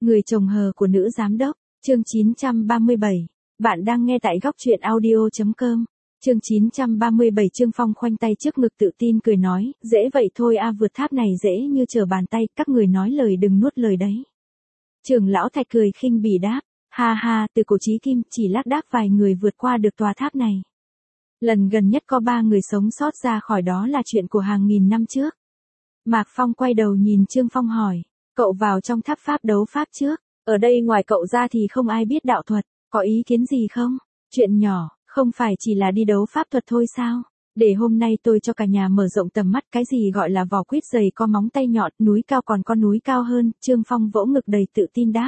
Người chồng hờ của nữ giám đốc, chương 937. Bạn đang nghe tại góc truyện audio.com. Chương 937. Trương Phong khoanh tay trước ngực tự tin cười nói, dễ vậy thôi a, vượt tháp này dễ như trở bàn tay, các người nói lời đừng nuốt lời đấy. Trưởng lão Thạch cười khinh bỉ đáp, ha ha, từ cổ chí kim chỉ lác đác vài người vượt qua được tòa tháp này. Lần gần nhất có 3 người sống sót ra khỏi đó là chuyện của hàng nghìn năm trước. Mạc Phong quay đầu nhìn Trương Phong hỏi, cậu vào trong tháp pháp đấu pháp trước, ở đây ngoài cậu ra thì không ai biết đạo thuật, có ý kiến gì không? Chuyện nhỏ, không phải chỉ là đi đấu pháp thuật thôi sao? Để hôm nay tôi cho cả nhà mở rộng tầm mắt, cái gì gọi là vỏ quýt dày có móng tay nhọn, núi cao còn có núi cao hơn, Trương Phong vỗ ngực đầy tự tin đáp.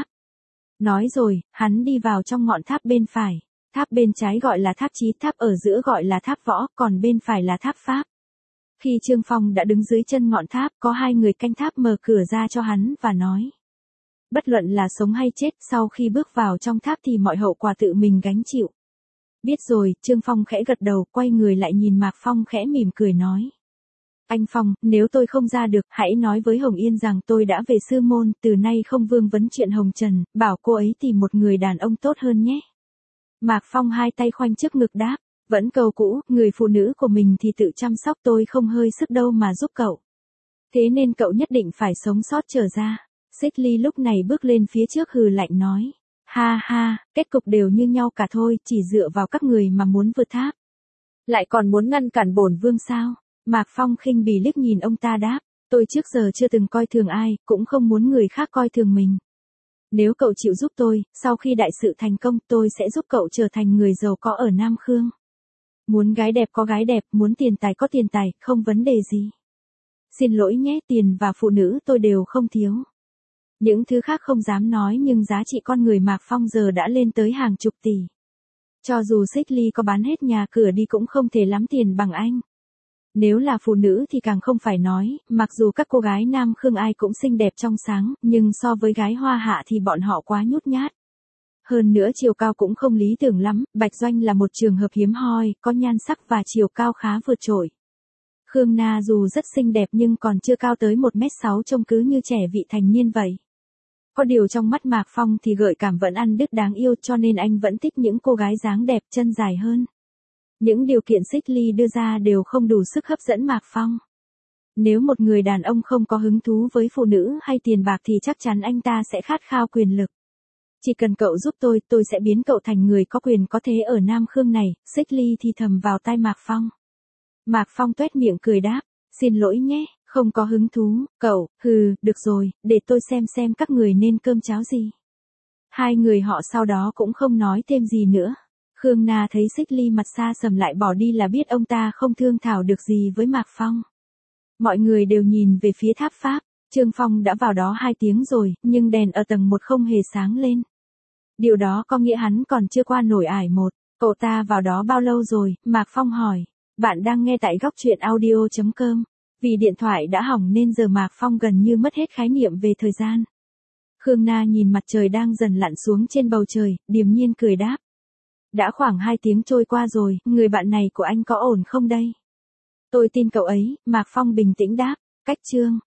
Nói rồi, hắn đi vào trong ngọn tháp bên phải, tháp bên trái gọi là tháp trí, tháp ở giữa gọi là tháp võ, còn bên phải là tháp pháp. Khi Trương Phong đã đứng dưới chân ngọn tháp, có 2 người canh tháp mở cửa ra cho hắn và nói. Bất luận là sống hay chết, sau khi bước vào trong tháp thì mọi hậu quả tự mình gánh chịu. Biết rồi, Trương Phong khẽ gật đầu, quay người lại nhìn Mạc Phong khẽ mỉm cười nói. Anh Phong, nếu tôi không ra được, hãy nói với Hồng Yên rằng tôi đã về sư môn, từ nay không vương vấn chuyện Hồng Trần, bảo cô ấy tìm một người đàn ông tốt hơn nhé. Mạc Phong 2 tay khoanh trước ngực đáp. Vẫn câu cũ, người phụ nữ của mình thì tự chăm sóc, tôi không hơi sức đâu mà giúp cậu. Thế nên cậu nhất định phải sống sót trở ra. Xích Ly lúc này bước lên phía trước hừ lạnh nói. Ha ha, kết cục đều như nhau cả thôi, chỉ dựa vào các người mà muốn vượt tháp. Lại còn muốn ngăn cản bổn vương sao? Mạc Phong khinh bỉ liếc nhìn ông ta đáp. Tôi trước giờ chưa từng coi thường ai, cũng không muốn người khác coi thường mình. Nếu cậu chịu giúp tôi, sau khi đại sự thành công tôi sẽ giúp cậu trở thành người giàu có ở Nam Khương. Muốn gái đẹp có gái đẹp, muốn tiền tài có tiền tài, không vấn đề gì. Xin lỗi nhé, tiền và phụ nữ tôi đều không thiếu. Những thứ khác không dám nói nhưng giá trị con người Mạc Phong giờ đã lên tới hàng chục tỷ. Cho dù Xích Ly có bán hết nhà cửa đi cũng không thể lắm tiền bằng anh. Nếu là phụ nữ thì càng không phải nói, mặc dù các cô gái Nam Khương ai cũng xinh đẹp trong sáng, nhưng so với gái Hoa Hạ thì bọn họ quá nhút nhát. Hơn nữa chiều cao cũng không lý tưởng lắm, Bạch Doanh là một trường hợp hiếm hoi, có nhan sắc và chiều cao khá vượt trội. Khương Na dù rất xinh đẹp nhưng còn chưa cao tới 1m6, trông cứ như trẻ vị thành niên vậy. Có điều trong mắt Mạc Phong thì gợi cảm vẫn ăn đứt đáng yêu, cho nên anh vẫn thích những cô gái dáng đẹp chân dài hơn. Những điều kiện Xích Ly đưa ra đều không đủ sức hấp dẫn Mạc Phong. Nếu một người đàn ông không có hứng thú với phụ nữ hay tiền bạc thì chắc chắn anh ta sẽ khát khao quyền lực. Chỉ cần cậu giúp tôi sẽ biến cậu thành người có quyền có thế ở Nam Khương này, Xích Ly thì thầm vào tai Mạc Phong. Mạc Phong tuét miệng cười đáp, xin lỗi nhé, không có hứng thú, cậu, được rồi, để tôi xem các người nên cơm cháo gì. 2 người họ sau đó cũng không nói thêm gì nữa. Khương Na thấy Xích Ly mặt xa sầm lại bỏ đi là biết ông ta không thương thảo được gì với Mạc Phong. Mọi người đều nhìn về phía tháp pháp, Trương Phong đã vào đó 2 tiếng rồi, nhưng đèn ở tầng 1 không hề sáng lên. Điều đó có nghĩa hắn còn chưa qua nổi ải 1. Cậu ta vào đó bao lâu rồi? Mạc Phong hỏi. Bạn đang nghe tại góc truyện audio.com. Vì điện thoại đã hỏng nên giờ Mạc Phong gần như mất hết khái niệm về thời gian. Khương Na nhìn mặt trời đang dần lặn xuống trên bầu trời, điềm nhiên cười đáp. Đã khoảng 2 tiếng trôi qua rồi, người bạn này của anh có ổn không đây? Tôi tin cậu ấy, Mạc Phong bình tĩnh đáp. Cách chương.